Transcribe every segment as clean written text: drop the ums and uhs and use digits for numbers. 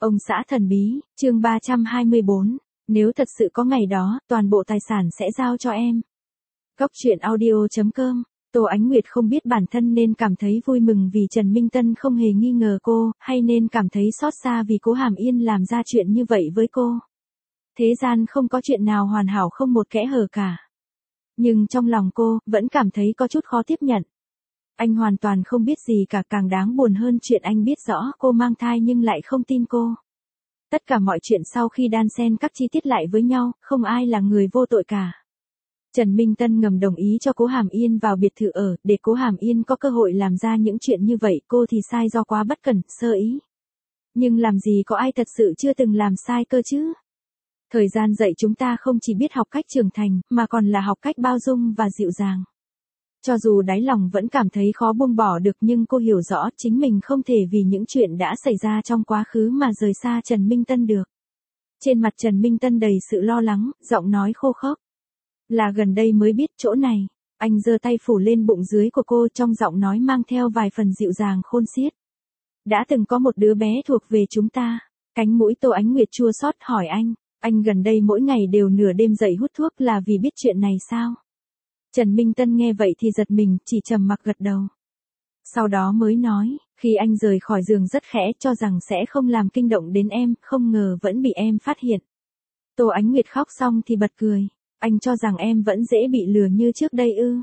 Ông xã thần bí, chương 324. Nếu thật sự có ngày đó, toàn bộ tài sản sẽ giao cho em. Góc truyện audio.com. Tô Ánh Nguyệt không biết bản thân nên cảm thấy vui mừng vì Trần Minh Tân không hề nghi ngờ cô, hay nên cảm thấy xót xa vì Cố Hàm Yên làm ra chuyện như vậy với cô. Thế gian không có chuyện nào hoàn hảo không một kẽ hở cả. Nhưng trong lòng cô, vẫn cảm thấy có chút khó tiếp nhận. Anh hoàn toàn không biết gì cả, càng đáng buồn hơn chuyện anh biết rõ cô mang thai nhưng lại không tin cô. Tất cả mọi chuyện sau khi đan xen các chi tiết lại với nhau, không ai là người vô tội cả. Trần Minh Tân ngầm đồng ý cho Cố Hàm Yên vào biệt thự ở, để Cố Hàm Yên có cơ hội làm ra những chuyện như vậy, cô thì sai do quá bất cẩn, sơ ý. Nhưng làm gì có ai thật sự chưa từng làm sai cơ chứ? Thời gian dạy chúng ta không chỉ biết học cách trưởng thành, mà còn là học cách bao dung và dịu dàng. Cho dù đáy lòng vẫn cảm thấy khó buông bỏ được, nhưng cô hiểu rõ chính mình không thể vì những chuyện đã xảy ra trong quá khứ mà rời xa Trần Minh Tân được. Trên mặt Trần Minh Tân đầy sự lo lắng, giọng nói khô khốc. Là gần đây mới biết chỗ này. Anh giơ tay phủ lên bụng dưới của cô, trong giọng nói mang theo vài phần dịu dàng khôn xiết. Đã từng có một đứa bé thuộc về chúng ta. Cánh mũi Tô Ánh Nguyệt chua xót hỏi anh gần đây mỗi ngày đều nửa đêm dậy hút thuốc là vì biết chuyện này sao? Trần Minh Tân nghe vậy thì giật mình, chỉ trầm mặc gật đầu. Sau đó mới nói, khi anh rời khỏi giường rất khẽ, cho rằng sẽ không làm kinh động đến em, không ngờ vẫn bị em phát hiện. Tô Ánh Nguyệt khóc xong thì bật cười. Anh cho rằng em vẫn dễ bị lừa như trước đây ư?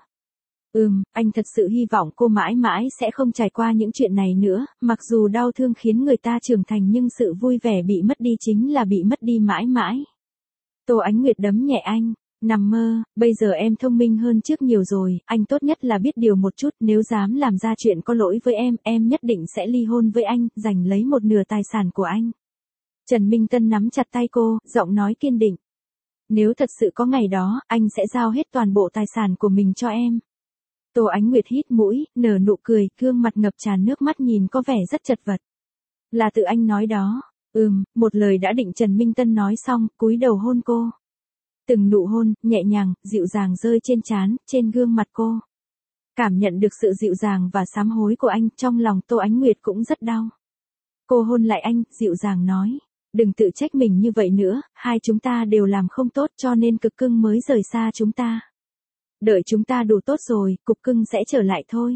Anh thật sự hy vọng cô mãi mãi sẽ không trải qua những chuyện này nữa, mặc dù đau thương khiến người ta trưởng thành nhưng sự vui vẻ bị mất đi chính là bị mất đi mãi mãi. Tô Ánh Nguyệt đấm nhẹ anh. Nằm mơ, bây giờ em thông minh hơn trước nhiều rồi, anh tốt nhất là biết điều một chút, nếu dám làm ra chuyện có lỗi với em nhất định sẽ ly hôn với anh, giành lấy một nửa tài sản của anh. Trần Minh Tân nắm chặt tay cô, giọng nói kiên định. Nếu thật sự có ngày đó, anh sẽ giao hết toàn bộ tài sản của mình cho em. Tô Ánh Nguyệt hít mũi, nở nụ cười, gương mặt ngập tràn nước mắt nhìn có vẻ rất chật vật. Là tự anh nói đó. Một lời đã định. Trần Minh Tân nói xong, cúi đầu hôn cô. Từng nụ hôn, nhẹ nhàng, dịu dàng rơi trên trán, trên gương mặt cô. Cảm nhận được sự dịu dàng và sám hối của anh, trong lòng Tô Ánh Nguyệt cũng rất đau. Cô hôn lại anh, dịu dàng nói. Đừng tự trách mình như vậy nữa, hai chúng ta đều làm không tốt cho nên cục cưng mới rời xa chúng ta. Đợi chúng ta đủ tốt rồi, cục cưng sẽ trở lại thôi.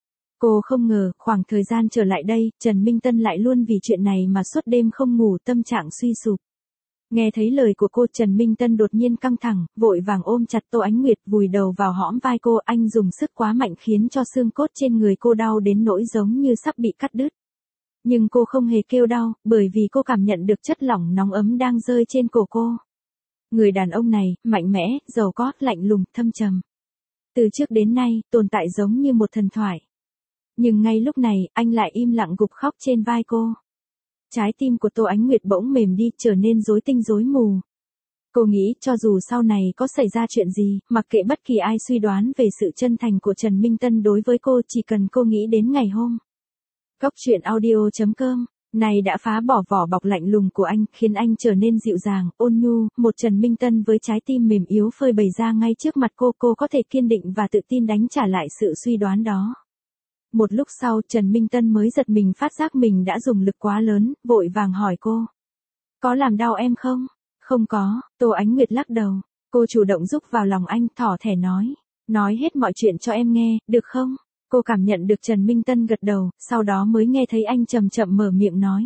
Cô không ngờ, khoảng thời gian trở lại đây, Trần Minh Tân lại luôn vì chuyện này mà suốt đêm không ngủ, tâm trạng suy sụp. Nghe thấy lời của cô, Trần Minh Tân đột nhiên căng thẳng, vội vàng ôm chặt Tô Ánh Nguyệt, vùi đầu vào hõm vai cô, anh dùng sức quá mạnh khiến cho xương cốt trên người cô đau đến nỗi giống như sắp bị cắt đứt. Nhưng cô không hề kêu đau, bởi vì cô cảm nhận được chất lỏng nóng ấm đang rơi trên cổ cô. Người đàn ông này, mạnh mẽ, giàu có, lạnh lùng, thâm trầm. Từ trước đến nay, tồn tại giống như một thần thoại. Nhưng ngay lúc này, anh lại im lặng gục khóc trên vai cô. Trái tim của Tô Ánh Nguyệt bỗng mềm đi, trở nên rối tinh rối mù. Cô nghĩ cho dù sau này có xảy ra chuyện gì, mặc kệ bất kỳ ai suy đoán về sự chân thành của Trần Minh Tân đối với cô, chỉ cần cô nghĩ đến ngày hôm. Góc truyện audio.com, này đã phá bỏ vỏ bọc lạnh lùng của anh, khiến anh trở nên dịu dàng, ôn nhu, một Trần Minh Tân với trái tim mềm yếu phơi bày ra ngay trước mặt cô có thể kiên định và tự tin đánh trả lại sự suy đoán đó. Một lúc sau, Trần Minh Tân mới giật mình phát giác mình đã dùng lực quá lớn, vội vàng hỏi cô. Có làm đau em không? Không có, Tô Ánh Nguyệt lắc đầu. Cô chủ động rúc vào lòng anh, thỏ thẻ nói. Nói hết mọi chuyện cho em nghe, được không? Cô cảm nhận được Trần Minh Tân gật đầu, sau đó mới nghe thấy anh chậm chậm mở miệng nói.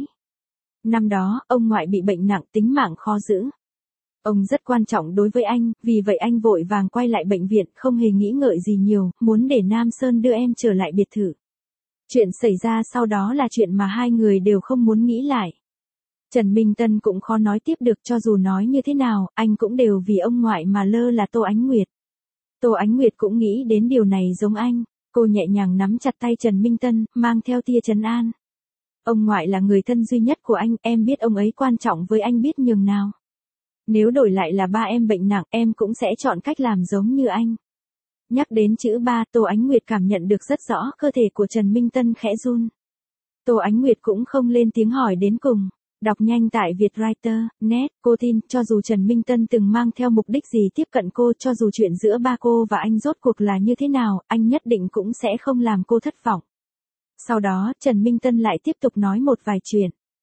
Năm đó, ông ngoại bị bệnh nặng, tính mạng khó giữ. Ông rất quan trọng đối với anh, vì vậy anh vội vàng quay lại bệnh viện, không hề nghĩ ngợi gì nhiều, muốn để Nam Sơn đưa em trở lại biệt thự. Chuyện xảy ra sau đó là chuyện mà hai người đều không muốn nghĩ lại. Trần Minh Tân cũng khó nói tiếp được, cho dù nói như thế nào, anh cũng đều vì ông ngoại mà lơ là Tô Ánh Nguyệt. Tô Ánh Nguyệt cũng nghĩ đến điều này giống anh, cô nhẹ nhàng nắm chặt tay Trần Minh Tân, mang theo tia trấn an. Ông ngoại là người thân duy nhất của anh, em biết ông ấy quan trọng với anh biết nhường nào. Nếu đổi lại là ba em bệnh nặng, em cũng sẽ chọn cách làm giống như anh. Nhắc đến chữ ba, Tô Ánh Nguyệt cảm nhận được rất rõ cơ thể của Trần Minh Tân khẽ run. Tô Ánh Nguyệt cũng không lên tiếng hỏi đến cùng. Đọc nhanh tại Vietwriter.net, cô tin, cho dù Trần Minh Tân từng mang theo mục đích gì tiếp cận cô, cho dù chuyện giữa ba cô và anh rốt cuộc là như thế nào, anh nhất định cũng sẽ không làm cô thất vọng. Sau đó, Trần Minh Tân lại tiếp tục nói một vài chuyện.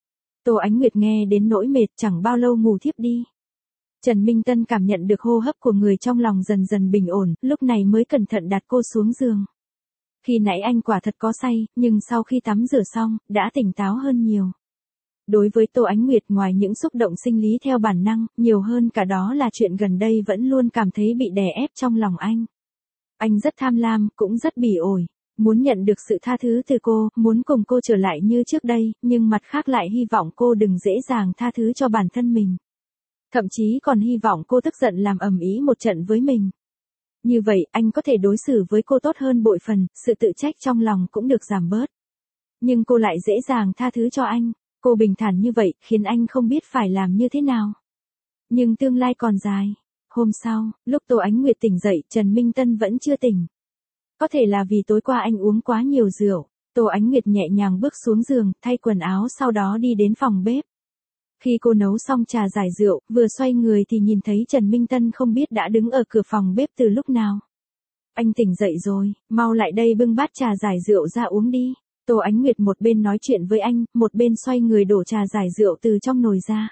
Tô Ánh Nguyệt nghe đến nỗi mệt chẳng bao lâu ngủ thiếp đi. Trần Minh Tân cảm nhận được hô hấp của người trong lòng dần dần bình ổn, lúc này mới cẩn thận đặt cô xuống giường. Khi nãy anh quả thật có say, nhưng sau khi tắm rửa xong, đã tỉnh táo hơn nhiều. Đối với Tô Ánh Nguyệt, ngoài những xúc động sinh lý theo bản năng, nhiều hơn cả đó là chuyện gần đây vẫn luôn cảm thấy bị đè ép trong lòng anh. Anh rất tham lam, cũng rất bỉ ổi. Muốn nhận được sự tha thứ từ cô, muốn cùng cô trở lại như trước đây, nhưng mặt khác lại hy vọng cô đừng dễ dàng tha thứ cho bản thân mình. Thậm chí còn hy vọng cô tức giận làm ầm ĩ một trận với mình. Như vậy, anh có thể đối xử với cô tốt hơn bội phần, sự tự trách trong lòng cũng được giảm bớt. Nhưng cô lại dễ dàng tha thứ cho anh. Cô bình thản như vậy, khiến anh không biết phải làm như thế nào. Nhưng tương lai còn dài. Hôm sau, lúc Tô Ánh Nguyệt tỉnh dậy, Trần Minh Tân vẫn chưa tỉnh. Có thể là vì tối qua anh uống quá nhiều rượu. Tô Ánh Nguyệt nhẹ nhàng bước xuống giường, thay quần áo sau đó đi đến phòng bếp. Khi cô nấu xong trà giải rượu, vừa xoay người thì nhìn thấy Trần Minh Tân không biết đã đứng ở cửa phòng bếp từ lúc nào. Anh tỉnh dậy rồi, mau lại đây bưng bát trà giải rượu ra uống đi. Tô Ánh Nguyệt một bên nói chuyện với anh, một bên xoay người đổ trà giải rượu từ trong nồi ra.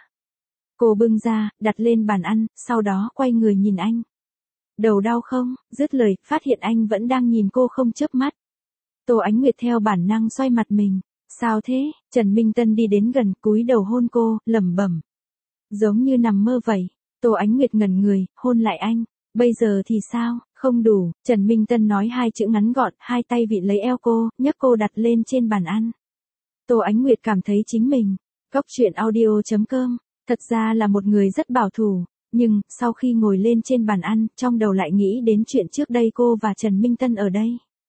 Cô bưng ra, đặt lên bàn ăn, sau đó quay người nhìn anh. Đầu đau không? Dứt lời, phát hiện anh vẫn đang nhìn cô không chớp mắt. Tô Ánh Nguyệt theo bản năng xoay mặt mình. Sao thế? Trần Minh Tân đi đến gần, cúi đầu hôn cô, lẩm bẩm. Giống như nằm mơ vậy. Tô Ánh Nguyệt ngẩn người, hôn lại anh. Bây giờ thì sao? Không đủ. Trần Minh Tân nói hai chữ ngắn gọn, hai tay vịn lấy eo cô, nhấc cô đặt lên trên bàn ăn. Tô Ánh Nguyệt cảm thấy chính mình. Góc truyện audio.com. Thật ra là một người rất bảo thủ. Nhưng, sau khi ngồi lên trên bàn ăn, trong đầu lại nghĩ đến chuyện trước đây cô và Trần Minh Tân ở đây.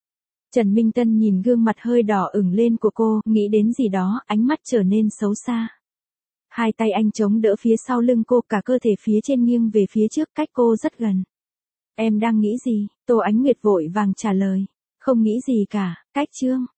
Trần Minh Tân nhìn gương mặt hơi đỏ ửng lên của cô, nghĩ đến gì đó, ánh mắt trở nên xấu xa. Hai tay anh chống đỡ phía sau lưng cô, cả cơ thể phía trên nghiêng về phía trước, cách cô rất gần. Em đang nghĩ gì? Tô Ánh Nguyệt vội vàng trả lời. Không nghĩ gì cả, cách chương.